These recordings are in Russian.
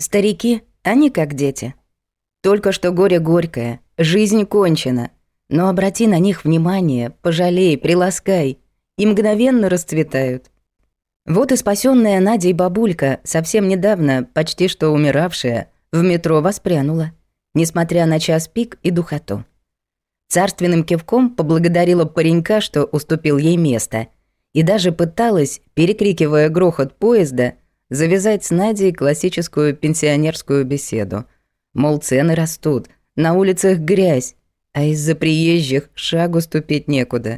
Старики, они как дети. Только что горе горькое, жизнь кончена. Но обрати на них внимание, пожалей, приласкай, и мгновенно расцветают. Вот и спасённая Надей бабулька, совсем недавно, почти что умиравшая, в метро воспрянула, несмотря на час пик и духоту. Царственным кивком поблагодарила паренька, что уступил ей место, и даже пыталась, перекрикивая грохот поезда, завязать с Надей классическую пенсионерскую беседу. Мол, цены растут, на улицах грязь, а из-за приезжих шагу ступить некуда.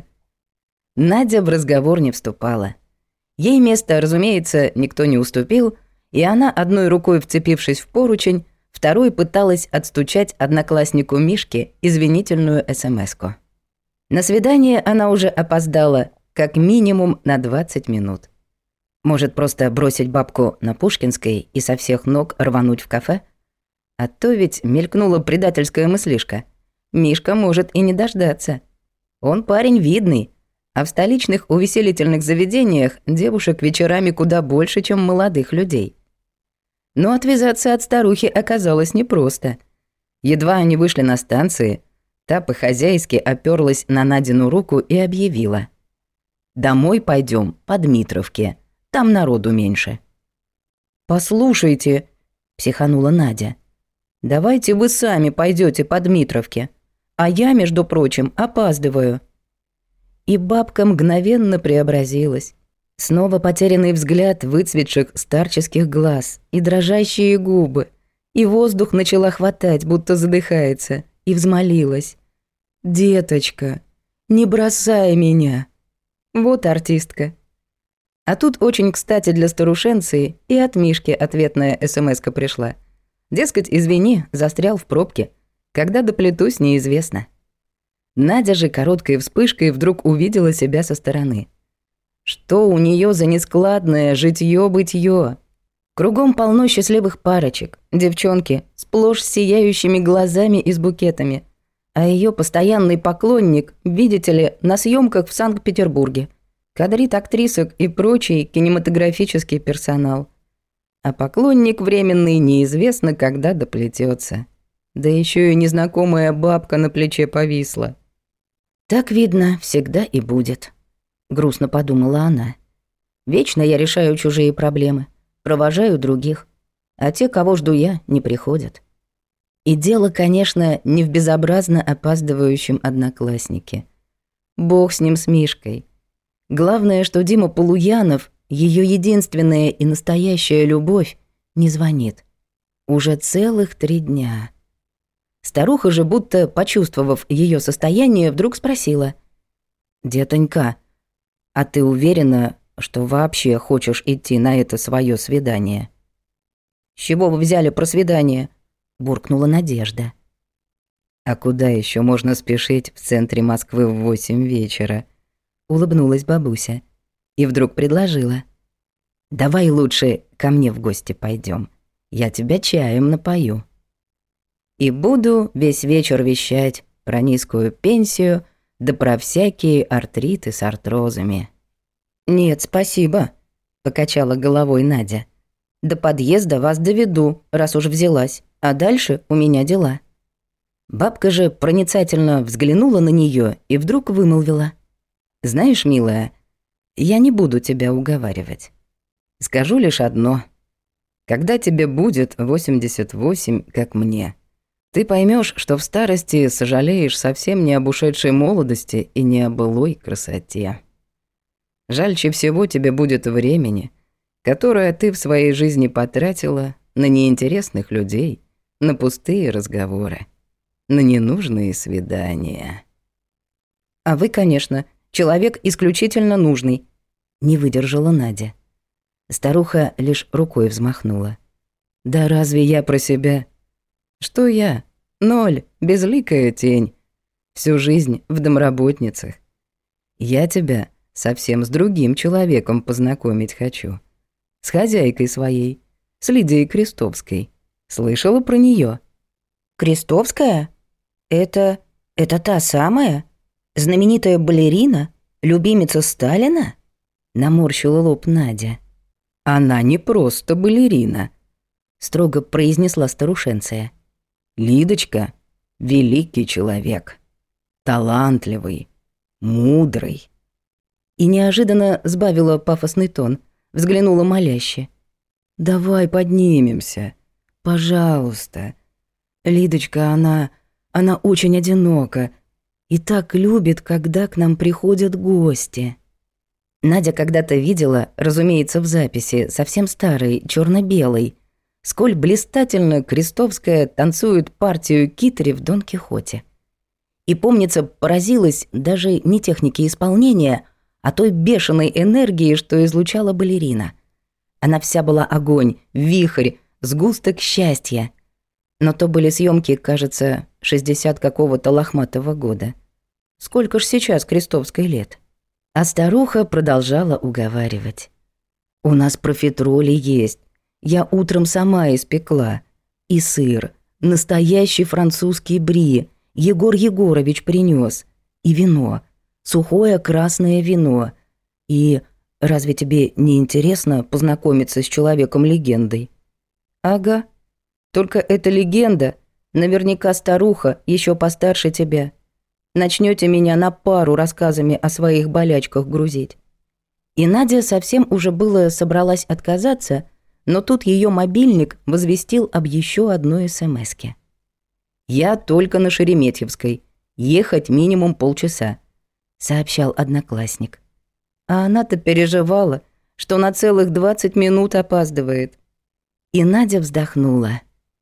Надя в разговор не вступала. Ей место, разумеется, никто не уступил, и она, одной рукой вцепившись в поручень, второй пыталась отстучать однокласснику Мишке извинительную смс-ку. На свидание она уже опоздала как минимум на 20 минут. Может, просто бросить бабку на Пушкинской и со всех ног рвануть в кафе? А то ведь мелькнула предательская мыслишка. Мишка может и не дождаться. Он парень видный, а в столичных увеселительных заведениях девушек вечерами куда больше, чем молодых людей. Но отвязаться от старухи оказалось непросто. Едва они вышли на станции, та по-хозяйски оперлась на Надину руку и объявила: «Домой пойдем по Дмитровке, там народу меньше». «Послушайте», — психанула Надя, — «давайте вы сами пойдете по Дмитровке, а я, между прочим, опаздываю». И бабка мгновенно преобразилась. Снова потерянный взгляд выцветших старческих глаз и дрожащие губы, и воздух начала хватать, будто задыхается, и взмолилась: «Деточка, не бросай меня». Вот артистка. А тут очень кстати для старушенции и от Мишки ответная смс-ка пришла. Дескать, извини, застрял в пробке. Когда доплетусь, неизвестно. Надя же короткой вспышкой вдруг увидела себя со стороны. Что у нее за нескладное житьё-бытьё? Кругом полно счастливых парочек, девчонки, сплошь с сияющими глазами и с букетами. А ее постоянный поклонник, видите ли, на съемках в Санкт-Петербурге. Кадрит актрисок и прочий кинематографический персонал. А поклонник временный неизвестно, когда доплетется. Да еще и незнакомая бабка на плече повисла. «Так, видно, всегда и будет», — грустно подумала она. «Вечно я решаю чужие проблемы, провожаю других, а те, кого жду я, не приходят». И дело, конечно, не в безобразно опаздывающем однокласснике. Бог с ним, с Мишкой. Главное, что Дима Полуянов, ее единственная и настоящая любовь, не звонит. Уже целых 3 дня. Старуха же, будто почувствовав ее состояние, вдруг спросила: «Детонька, а ты уверена, что вообще хочешь идти на это свое свидание?» «С чего вы взяли про свидание?» — буркнула Надежда. «А куда еще можно спешить в центре Москвы в 8 вечера?» — улыбнулась бабуся и вдруг предложила: «Давай лучше ко мне в гости пойдем, я тебя чаем напою. И буду весь вечер вещать про низкую пенсию, да про всякие артриты с артрозами». «Нет, спасибо», — покачала головой Надя. «До подъезда вас доведу, раз уж взялась, а дальше у меня дела». Бабка же проницательно взглянула на нее и вдруг вымолвила: «Знаешь, милая, я не буду тебя уговаривать. Скажу лишь одно. Когда тебе будет 88, как мне, ты поймешь, что в старости сожалеешь совсем не об ушедшей молодости и не о былой красоте. Жальче всего тебе будет времени, которое ты в своей жизни потратила на неинтересных людей, на пустые разговоры, на ненужные свидания». «А вы, конечно, человек исключительно нужный», — не выдержала Надя. Старуха лишь рукой взмахнула. «Да разве я про себя? Что я? 0, безликая тень. Всю жизнь в домработницах. Я тебя совсем с другим человеком познакомить хочу. С хозяйкой своей, с Лидией Крестовской. Слышала про нее? Крестовская? Это та самая? Знаменитая балерина? Любимица Сталина?» Наморщила лоб Надя. Она не просто балерина. строго произнесла старушенция. Лидочка — великий человек, талантливый, мудрый. И неожиданно сбавила пафосный тон, взглянула моляще. Давай поднимемся, пожалуйста. Лидочка, она очень одинока и так любит, когда к нам приходят гости. Надя когда-то видела, разумеется, в записи, совсем старой, черно белой, сколь блистательно Крестовская танцует партию Китри в Дон Кихоте. И, помнится, поразилась даже не технике исполнения, а той бешеной энергии, что излучала балерина. Она вся была огонь, вихрь, сгусток счастья. Но то были съемки, кажется, 60 какого-то лохматого года. Сколько ж сейчас Крестовской лет? А старуха продолжала уговаривать. «У нас профитроли есть. Я утром сама испекла. И сыр. Настоящий французский бри. Егор Егорович принёс. И вино. Сухое красное вино. И разве тебе не интересно познакомиться с человеком-легендой?» «Ага. Только эта легенда, наверняка старуха, ещё постарше тебя. Начнёте меня на пару рассказами о своих болячках грузить». И Надя совсем уже было собралась отказаться, но тут её мобильник возвестил об ещё одной СМСке. «Я только на Шереметьевской. Ехать минимум полчаса», — сообщал одноклассник. А она-то переживала, что на целых 20 минут опаздывает. И Надя вздохнула.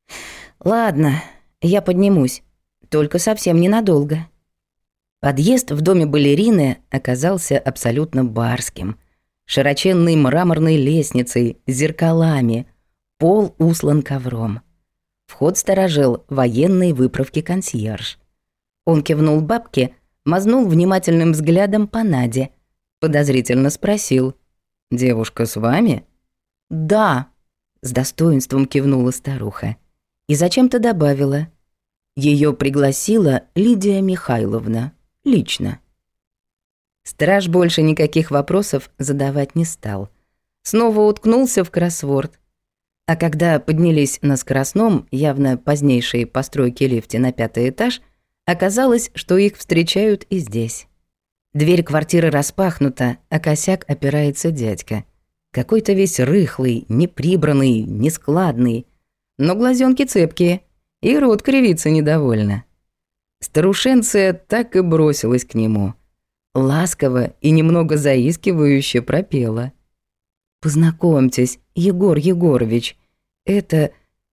«Ладно, я поднимусь, только совсем ненадолго». Подъезд в доме балерины оказался абсолютно барским. Широченной мраморной лестницей, зеркалами, пол услан ковром. Вход сторожил военной выправки консьерж. Он кивнул бабке, мазнул внимательным взглядом по Наде, подозрительно спросил: «Девушка с вами?» «Да», — с достоинством кивнула старуха. И зачем-то добавила: «Её пригласила Лидия Михайловна. Лично». Страж больше никаких вопросов задавать не стал. Снова уткнулся в кроссворд. А когда поднялись на скоростном, явно позднейшей постройки лифте на 5-й этаж, оказалось, что их встречают и здесь. Дверь квартиры распахнута, а косяк опирается дядька. Какой-то весь рыхлый, неприбранный, нескладный. Но глазенки цепкие, и рот кривится недовольно. Старушенция так и бросилась к нему. Ласково и немного заискивающе пропела: «Познакомьтесь, Егор Егорович, это...»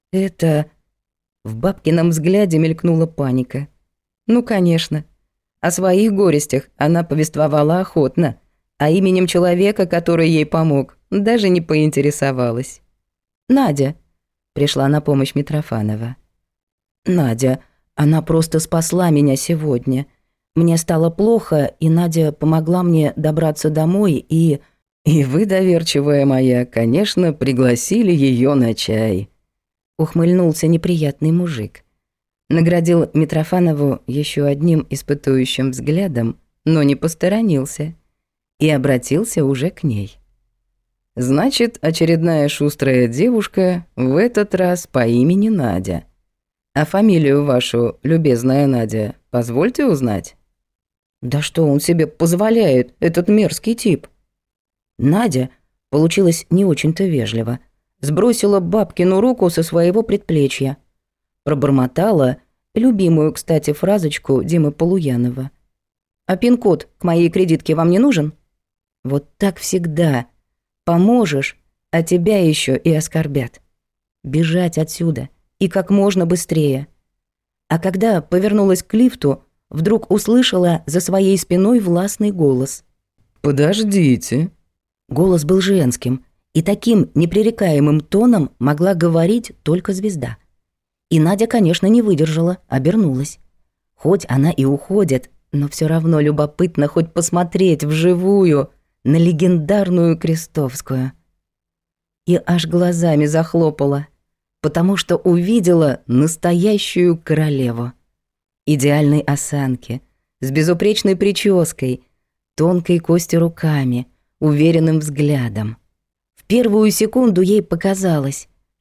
В бабкином взгляде мелькнула паника. Ну, конечно. О своих горестях она повествовала охотно, а именем человека, который ей помог, даже не поинтересовалась. «Надя», — пришла на помощь Митрофанова. «Надя, она просто спасла меня сегодня. Мне стало плохо, и Надя помогла мне добраться домой, и вы, доверчивая моя, конечно, пригласили её на чай», — ухмыльнулся неприятный мужик. Наградил Митрофанову ещё одним испытующим взглядом, но не посторонился, и обратился уже к ней. «Значит, очередная шустрая девушка, в этот раз по имени Надя. А фамилию вашу, любезная Надя, позвольте узнать?» «Да что он себе позволяет, этот мерзкий тип?» Надя получилась не очень-то вежливо, сбросила бабкину руку со своего предплечья, пробормотала любимую, кстати, фразочку Димы Полуянова. «А пин-код к моей кредитке вам не нужен?» Вот так всегда. Поможешь, а тебя еще и оскорбят. Бежать отсюда, и как можно быстрее. А когда повернулась к лифту, вдруг услышала за своей спиной властный голос. «Подождите». Голос был женским, и таким непререкаемым тоном могла говорить только звезда. И Надя, конечно, не выдержала, обернулась. Хоть она и уходит, но все равно любопытно хоть посмотреть вживую на легендарную Крестовскую. И аж глазами захлопала, потому что увидела настоящую королеву. Идеальной осанки, с безупречной прической, тонкой кости руками, уверенным взглядом. В первую секунду ей показалось,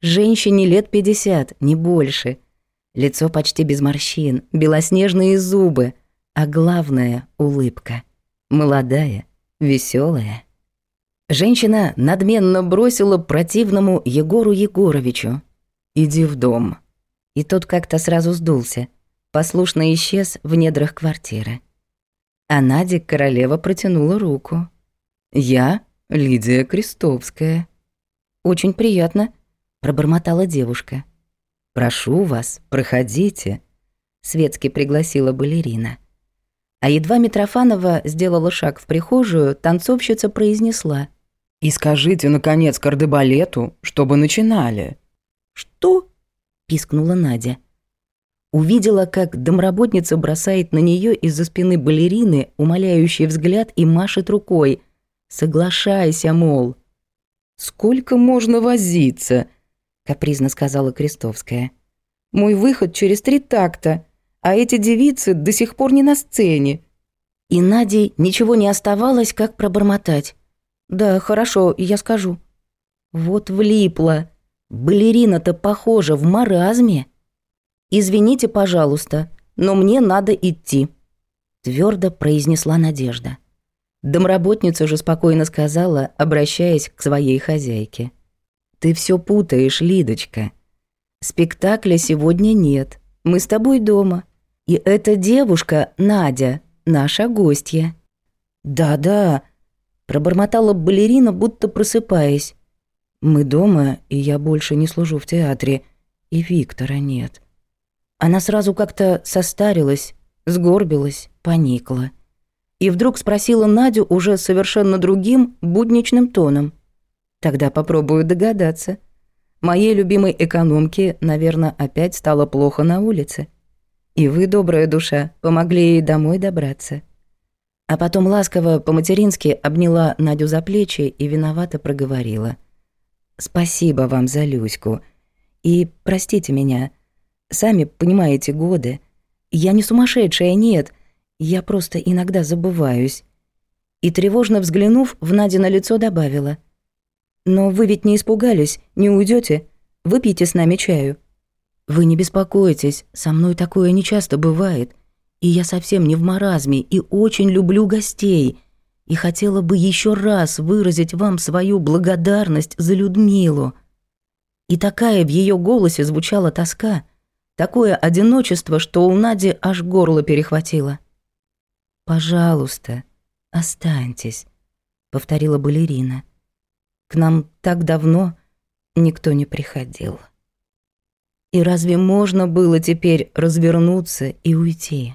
Женщине лет 50, не больше. Лицо почти без морщин, белоснежные зубы, а главное — улыбка. Молодая, веселая. Женщина надменно бросила противному Егору Егоровичу: «Иди в дом». И тот как-то сразу сдулся, послушно исчез в недрах квартиры. А Наде королева протянула руку. «Я Лидия Крестовская». «Очень приятно», — пробормотала девушка. «Прошу вас, проходите», — светски пригласила балерина. А едва Митрофанова сделала шаг в прихожую, танцовщица произнесла: «И скажите, наконец, кардебалету, чтобы начинали». «Что?» — пискнула Надя. Увидела, как домработница бросает на нее из-за спины балерины умоляющий взгляд и машет рукой. «Соглашайся, мол». «Сколько можно возиться?» — капризно сказала Крестовская. «Мой выход через 3 такта, а эти девицы до сих пор не на сцене». И Наде ничего не оставалось, как пробормотать: «Да, хорошо, я скажу». Вот влипла. Балерина-то, похожа, в маразме. «Извините, пожалуйста, но мне надо идти», — твердо произнесла Надежда. Домработница же спокойно сказала, обращаясь к своей хозяйке: «Ты все путаешь, Лидочка. Спектакля сегодня нет, мы с тобой дома. И эта девушка, Надя, наша гостья». «Да-да», — пробормотала балерина, будто просыпаясь. «Мы дома, и я больше не служу в театре, и Виктора нет». Она сразу как-то состарилась, сгорбилась, поникла. И вдруг спросила Надю уже совершенно другим, будничным тоном. «Тогда попробую догадаться. Моей любимой экономке, наверное, опять стало плохо на улице. И вы, добрая душа, помогли ей домой добраться». А потом ласково по-матерински обняла Надю за плечи и виновато проговорила: «Спасибо вам за Люську. И простите меня. Сами понимаете, годы. Я не сумасшедшая, нет. Я просто иногда забываюсь». И тревожно взглянув, в Надино лицо добавила: «Но вы ведь не испугались, не уйдете? Выпейте с нами чаю». «Вы не беспокойтесь, со мной такое нечасто бывает. И я совсем не в маразме и очень люблю гостей. И хотела бы еще раз выразить вам свою благодарность за Людмилу». И такая в ее голосе звучала тоска, такое одиночество, что у Нади аж горло перехватило. «Пожалуйста, останьтесь», — повторила балерина. «К нам так давно никто не приходил. И разве можно было теперь развернуться и уйти?»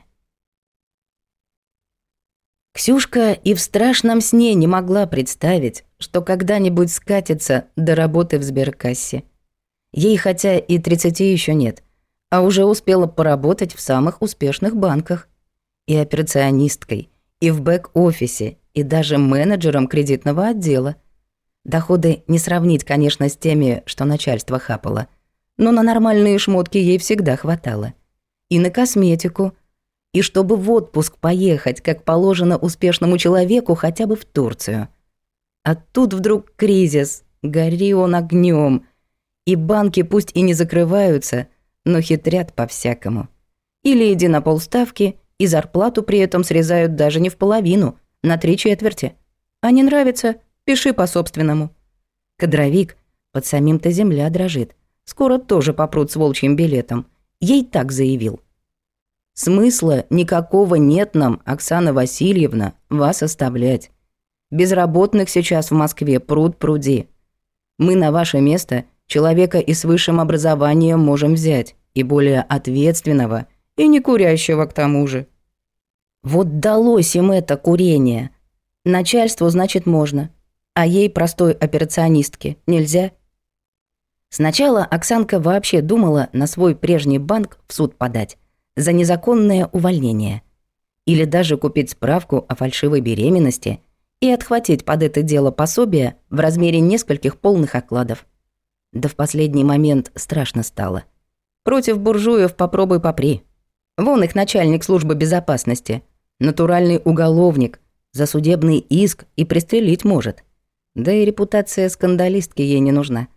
Ксюшка и в страшном сне не могла представить, что когда-нибудь скатится до работы в сберкассе. Ей хотя и 30 еще нет, а уже успела поработать в самых успешных банках. И операционисткой, и в бэк-офисе, и даже менеджером кредитного отдела. Доходы не сравнить, конечно, с теми, что начальство хапало, но на нормальные шмотки ей всегда хватало. И на косметику, и чтобы в отпуск поехать, как положено успешному человеку, хотя бы в Турцию. А тут вдруг кризис, гори он огнем, и банки пусть и не закрываются, но хитрят по-всякому. Или иди на полставки, и зарплату при этом срезают даже не в половину, на 3/4. А не нравится — пиши по-собственному. Кадровик, под самим-то земля дрожит. Скоро тоже попрут с волчьим билетом. Ей так заявил. Смысла никакого нет нам, Оксана Васильевна, вас оставлять. Безработных сейчас в Москве пруд-пруди. Мы на ваше место человека и с высшим образованием можем взять, и более ответственного, и не курящего к тому же. Вот далось им это курение. Начальству, значит, можно, а ей, простой операционистке, нельзя. Сначала Оксанка вообще думала на свой прежний банк в суд подать за незаконное увольнение. Или даже купить справку о фальшивой беременности и отхватить под это дело пособие в размере нескольких полных окладов. Да в последний момент страшно стало. Против буржуев попробуй попри. Вон их начальник службы безопасности, натуральный уголовник, за судебный иск и пристрелить может. Да и репутация скандалистки ей не нужна.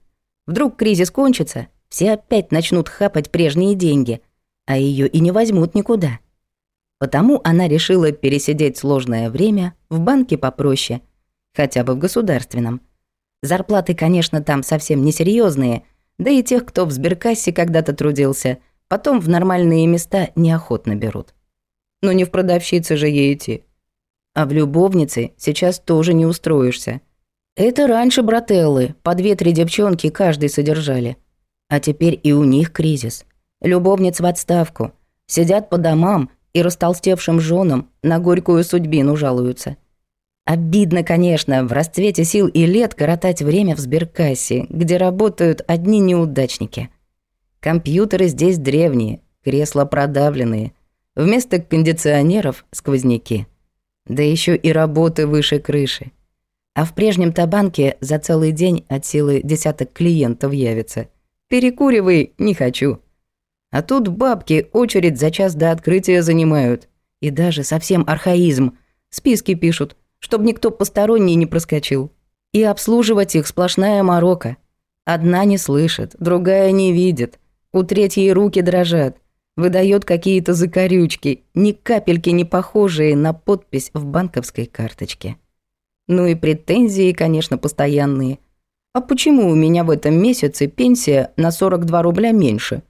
Вдруг кризис кончится, все опять начнут хапать прежние деньги, а ее и не возьмут никуда. Потому она решила пересидеть сложное время в банке попроще, хотя бы в государственном. Зарплаты, конечно, там совсем несерьезные, да и тех, кто в сберкассе когда-то трудился, потом в нормальные места неохотно берут. Но не в продавщице же ей идти. А в любовнице сейчас тоже не устроишься. Это раньше брателлы, по 2-3 девчонки каждый содержали. А теперь и у них кризис. Любовниц в отставку. Сидят по домам и растолстевшим женам на горькую судьбину жалуются. Обидно, конечно, в расцвете сил и лет коротать время в сберкассе, где работают одни неудачники. Компьютеры здесь древние, кресла продавленные. Вместо кондиционеров — сквозняки. Да еще и работы выше крыши. А в прежнем-то банке за целый день от силы десяток клиентов явится. Перекуривай не хочу. А тут бабки очередь за час до открытия занимают. И даже совсем архаизм. Списки пишут, чтоб никто посторонний не проскочил. И обслуживать их сплошная морока. Одна не слышит, другая не видит. У третьей руки дрожат. Выдает какие-то закорючки, ни капельки не похожие на подпись в банковской карточке. Ну и претензии, конечно, постоянные. А почему у меня в этом месяце пенсия на 42 рубля меньше?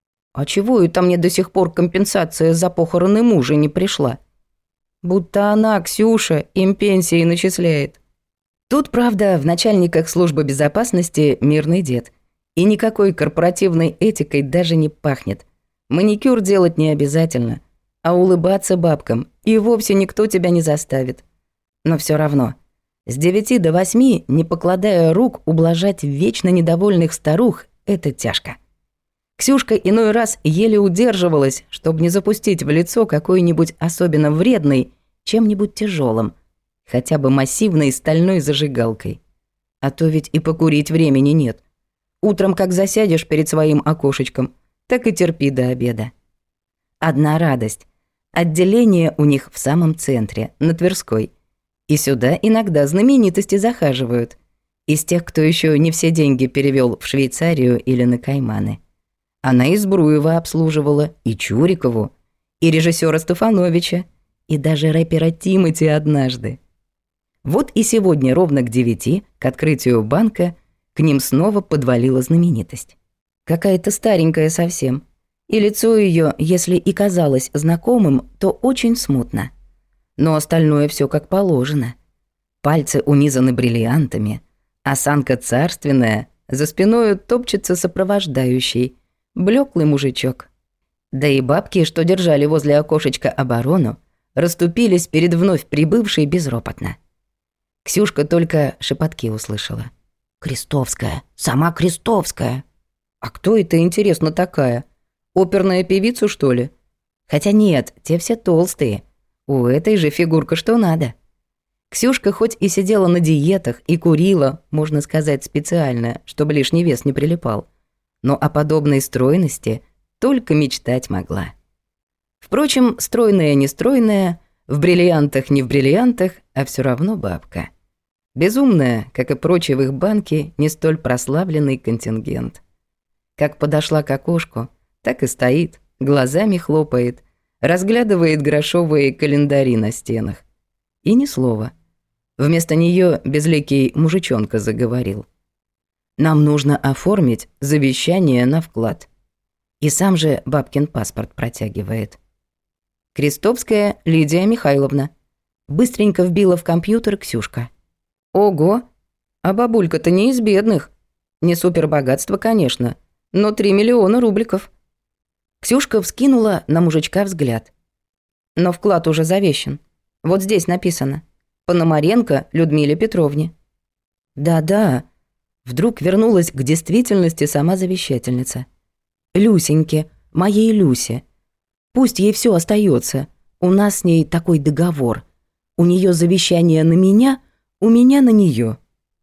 А чего это мне до сих пор компенсация за похороны мужа не пришла? Будто она, Ксюша, им пенсии начисляет. Тут, правда, в начальниках службы безопасности мирный дед. И никакой корпоративной этикой даже не пахнет. Маникюр делать не обязательно, а улыбаться бабкам и вовсе никто тебя не заставит. Но все равно, с 9 до 8, не покладая рук, ублажать вечно недовольных старух – это тяжко. Ксюшка иной раз еле удерживалась, чтобы не запустить в лицо какой-нибудь особенно вредной, чем-нибудь тяжелым, хотя бы массивной стальной зажигалкой. А то ведь и покурить времени нет. Утром как засядешь перед своим окошечком, так и терпи до обеда. Одна радость. Отделение у них в самом центре, на Тверской. И сюда иногда знаменитости захаживают. Из тех, кто еще не все деньги перевел в Швейцарию или на Кайманы. Она и Збруева обслуживала, и Чурикову, и режиссера Стефановича, и даже рэпера Тимати однажды. Вот и сегодня ровно к 9, к открытию банка, к ним снова подвалила знаменитость. Какая-то старенькая совсем. И лицо ее, если и казалось знакомым, то очень смутно. Но остальное все как положено. Пальцы унизаны бриллиантами, осанка царственная, за спиной топчется сопровождающий, блеклый мужичок. Да и бабки, что держали возле окошечка оборону, расступились перед вновь прибывшей безропотно. Ксюшка только шепотки услышала. «Крестовская, сама Крестовская!» А кто это, интересно, такая? Оперная певица, что ли? Хотя нет, те все толстые. У этой же фигурка что надо. Ксюшка хоть и сидела на диетах и курила, можно сказать, специально, чтобы лишний вес не прилипал, но о подобной стройности только мечтать могла. Впрочем, стройная-нестройная, в бриллиантах не в бриллиантах, а все равно бабка. Безумная, как и прочий в их банке, не столь прославленный контингент. Как подошла к окошку, так и стоит, глазами хлопает, разглядывает грошовые календари на стенах. И ни слова. Вместо нее безликий мужичонка заговорил. «Нам нужно оформить завещание на вклад». И сам же бабкин паспорт протягивает. «Крестовская Лидия Михайловна». Быстренько вбила в компьютер Ксюшка. «Ого! А бабулька-то не из бедных. Не супербогатство, конечно, но 3 миллиона рубликов». Ксюшка вскинула на мужичка взгляд. «Но вклад уже завещен. Вот здесь написано. Пономаренко Людмиле Петровне». «Да-да», вдруг вернулась к действительности сама завещательница. «Люсеньке, моей Люсе. Пусть ей все остается. У нас с ней такой договор. У нее завещание на меня, у меня на нее».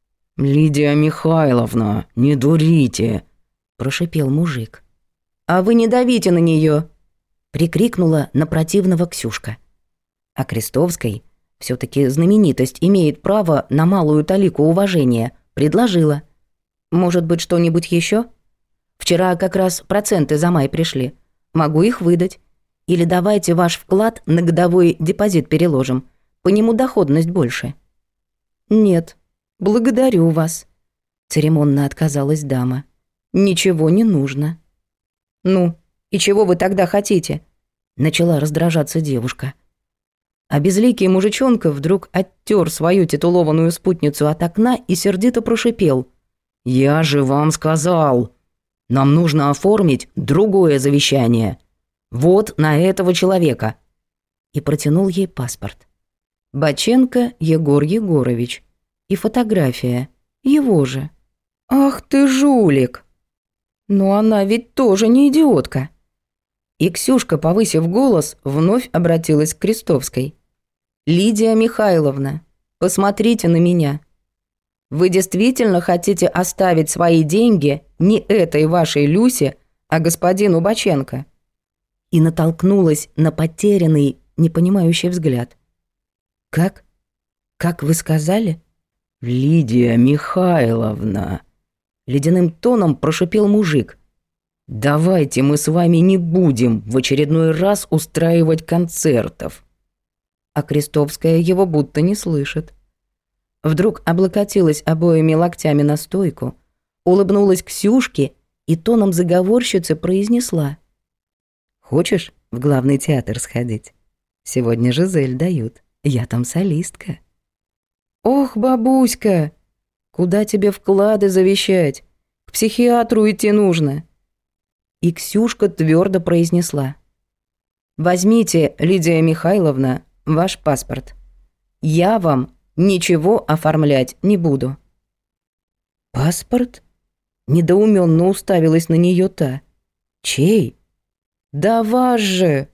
«Лидия Михайловна, не дурите», – прошипел мужик. «А вы не давите на нее, прикрикнула на противного Ксюшка. А Крестовской, все таки знаменитость имеет право на малую талику уважения, предложила. Может быть, что-нибудь еще? Вчера как раз проценты за май пришли. Могу их выдать. Или давайте ваш вклад на годовой депозит переложим. По нему доходность больше». «Нет, благодарю вас», — церемонно отказалась дама. «Ничего не нужно». «Ну, и чего вы тогда хотите?» — начала раздражаться девушка. А безликий мужичонка вдруг оттер свою титулованную спутницу от окна и сердито прошипел: «Я же вам сказал, нам нужно оформить другое завещание. Вот на этого человека». И протянул ей паспорт. Баченко Егор Егорович. И фотография. Его же. «Ах ты жулик!» Но она ведь тоже не идиотка. И Ксюшка, повысив голос, вновь обратилась к Крестовской. «Лидия Михайловна, посмотрите на меня. Вы действительно хотите оставить свои деньги не этой вашей Люсе, а господину Баченко?» И натолкнулась на потерянный, непонимающий взгляд. «Как? Как вы сказали?» «Лидия Михайловна», — ледяным тоном прошипел мужик. «Давайте мы с вами не будем в очередной раз устраивать концертов». А Крестовская его будто не слышит. Вдруг облокотилась обоими локтями на стойку, улыбнулась Ксюшке и тоном заговорщицы произнесла: «Хочешь в главный театр сходить? Сегодня Жизель дают, я там солистка». «Ох, бабуська, куда тебе вклады завещать? К психиатру идти нужно». И Ксюшка твердо произнесла: «Возьмите, Лидия Михайловна, ваш паспорт. Я вам ничего оформлять не буду». «Паспорт?» Недоуменно уставилась на нее та. «Чей?» «Да ваш же!»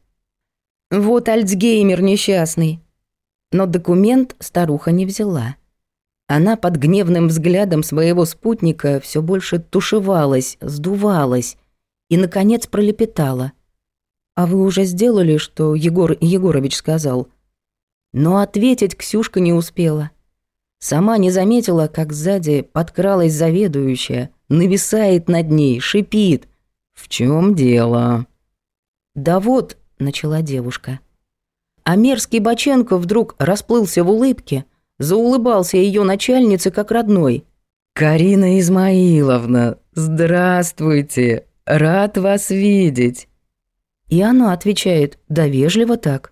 «Вот альцгеймер несчастный». Но документ старуха не взяла. Она под гневным взглядом своего спутника все больше тушевалась, сдувалась и, наконец, пролепетала: «А вы уже сделали, что Егор Егорович сказал?» Но ответить Ксюшка не успела. Сама не заметила, как сзади подкралась заведующая, нависает над ней, шипит: «В чем дело?» «Да вот», — начала девушка. А мерзкий Баченко вдруг расплылся в улыбке, заулыбался ее начальнице как родной. «Карина Измаиловна, здравствуйте, рад вас видеть». И она отвечает: «Да вежливо так».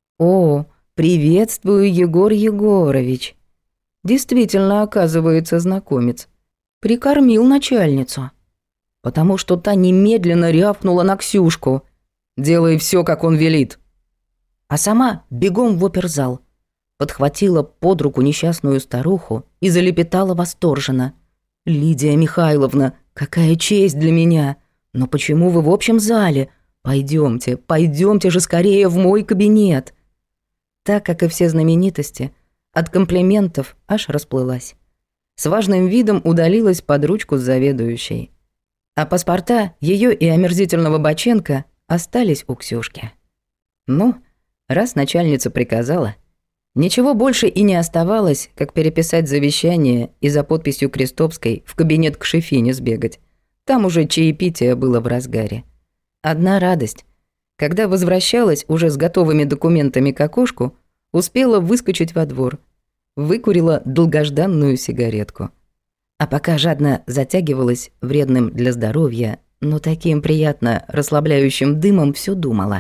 «О, приветствую, Егор Егорович». Действительно, оказывается, знакомец. Прикормил начальницу. Потому что та немедленно рявкнула на Ксюшку: «Делай все, как он велит». А сама бегом в оперзал. Подхватила под руку несчастную старуху и залепетала восторженно: «Лидия Михайловна, какая честь для меня! Но почему вы в общем зале? Пойдемте, пойдемте же скорее в мой кабинет». Так, как и все знаменитости, от комплиментов аж расплылась. С важным видом удалилась под ручку с заведующей. А паспорта ее и омерзительного Баченко остались у Ксюшки. Ну, раз начальница приказала, ничего больше и не оставалось, как переписать завещание и за подписью Крестовской в кабинет к Шефине сбегать. Там уже чаепитие было в разгаре. Одна радость. Когда возвращалась уже с готовыми документами к окошку, успела выскочить во двор. Выкурила долгожданную сигаретку. А пока жадно затягивалась вредным для здоровья, но таким приятно расслабляющим дымом, все думала: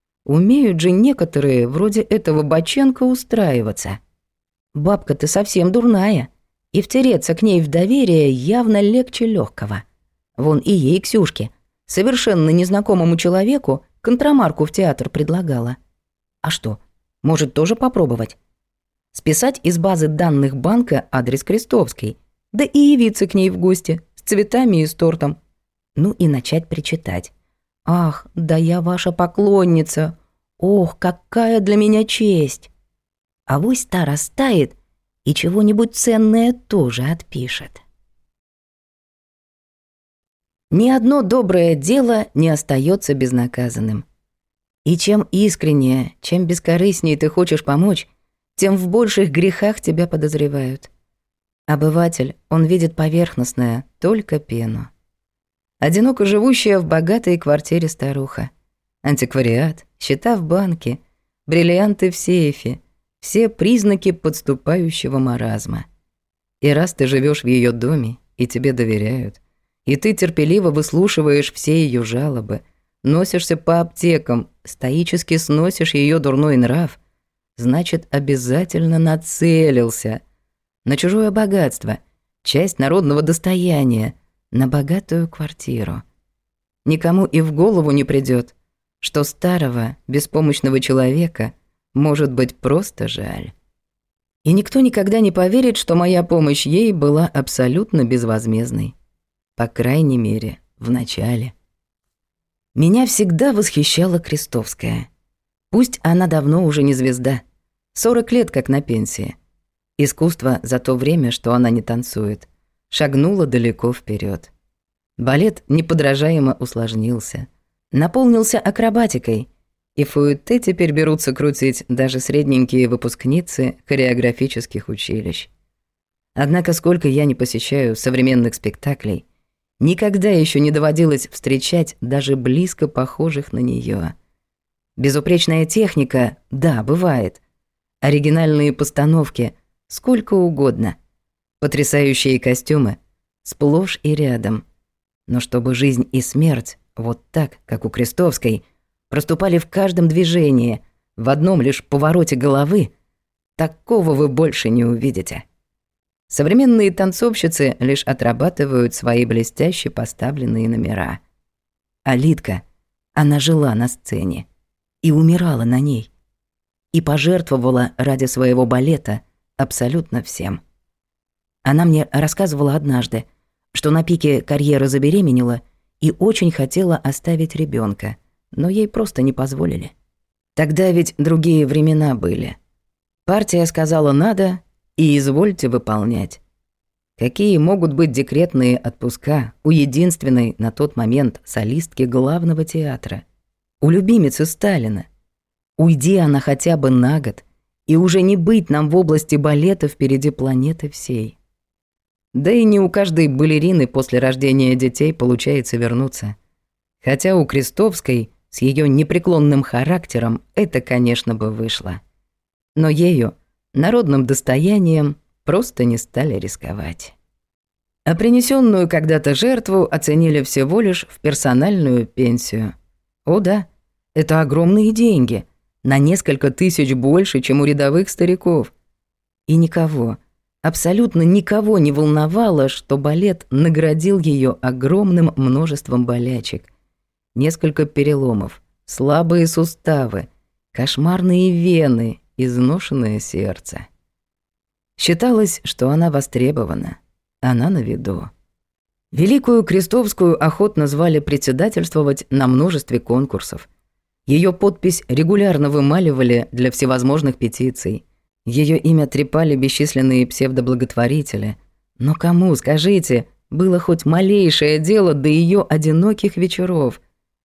умеют же некоторые вроде этого Баченко устраиваться. Бабка-то совсем дурная, и втереться к ней в доверие явно легче легкого. Вон и ей, Ксюшке, совершенно незнакомому человеку, контрамарку в театр предлагала. А что, может тоже попробовать? Списать из базы данных банка адрес Крестовской, да и явиться к ней в гости с цветами и с тортом. Ну и начать причитать: «Ах, да я ваша поклонница! Ох, какая для меня честь!» Авось та растает и чего-нибудь ценное тоже отпишет. Ни одно доброе дело не остается безнаказанным. И чем искреннее, чем бескорыстнее ты хочешь помочь, тем в больших грехах тебя подозревают. Обыватель, он видит поверхностное, только пену. Одиноко живущая в богатой квартире старуха. Антиквариат, счета в банке, бриллианты в сейфе, все признаки подступающего маразма. И раз ты живешь в ее доме, и тебе доверяют, и ты терпеливо выслушиваешь все ее жалобы, носишься по аптекам, стоически сносишь ее дурной нрав, значит, обязательно нацелился на чужое богатство, часть народного достояния, на богатую квартиру. Никому и в голову не придет, что старого, беспомощного человека может быть просто жаль. И никто никогда не поверит, что моя помощь ей была абсолютно безвозмездной. По крайней мере, в начале. Меня всегда восхищала Крестовская. Пусть она давно уже не звезда, 40 лет как на пенсии. Искусство за то время, что она не танцует, шагнуло далеко вперед. Балет неподражаемо усложнился, наполнился акробатикой, и фуэте теперь берутся крутить даже средненькие выпускницы хореографических училищ. Однако сколько я не посещаю современных спектаклей, никогда еще не доводилось встречать даже близко похожих на нее. Безупречная техника, да, бывает. Оригинальные постановки, сколько угодно. Потрясающие костюмы, сплошь и рядом. Но чтобы жизнь и смерть, вот так, как у Крестовской, проступали в каждом движении, в одном лишь повороте головы, такого вы больше не увидите. Современные танцовщицы лишь отрабатывают свои блестяще поставленные номера. А Лидка, она жила на сцене и умирала на ней, и пожертвовала ради своего балета абсолютно всем. Она мне рассказывала однажды, что на пике карьеры забеременела и очень хотела оставить ребенка, но ей просто не позволили. Тогда ведь другие времена были. Партия сказала «надо» и извольте выполнять. Какие могут быть декретные отпуска у единственной на тот момент солистки главного театра, у любимицы Сталина? Уйди она хотя бы на год, и уже не быть нам в области балета впереди планеты всей. Да и не у каждой балерины после рождения детей получается вернуться. Хотя у Крестовской с ее непреклонным характером это, конечно, бы вышло. Но ею, народным достоянием, просто не стали рисковать. А принесенную когда-то жертву оценили всего лишь в персональную пенсию. О да, это огромные деньги, на несколько тысяч больше, чем у рядовых стариков. И никого, абсолютно никого не волновало, что балет наградил ее огромным множеством болячек. Несколько переломов, слабые суставы, кошмарные вены, изношенное сердце. Считалось, что она востребована, она на виду. Великую Крестовскую охотно звали председательствовать на множестве конкурсов. Ее подпись регулярно вымаливали для всевозможных петиций. Ее имя трепали бесчисленные псевдоблаготворители. Но кому, скажите, было хоть малейшее дело до ее одиноких вечеров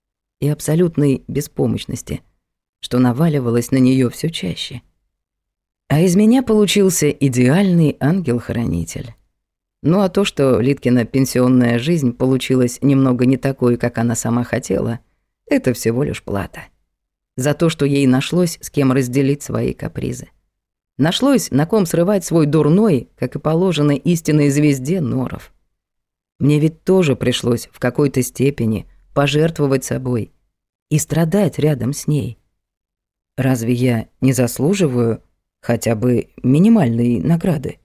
и абсолютной беспомощности, что наваливалось на нее все чаще? А из меня получился идеальный ангел-хранитель. Ну а то, что Лидкина пенсионная жизнь получилась немного не такой, как она сама хотела, это всего лишь плата. За то, что ей нашлось, с кем разделить свои капризы. Нашлось, на ком срывать свой дурной, как и положено истинной звезде, норов. Мне ведь тоже пришлось в какой-то степени пожертвовать собой и страдать рядом с ней. Разве я не заслуживаю хотя бы минимальной награды?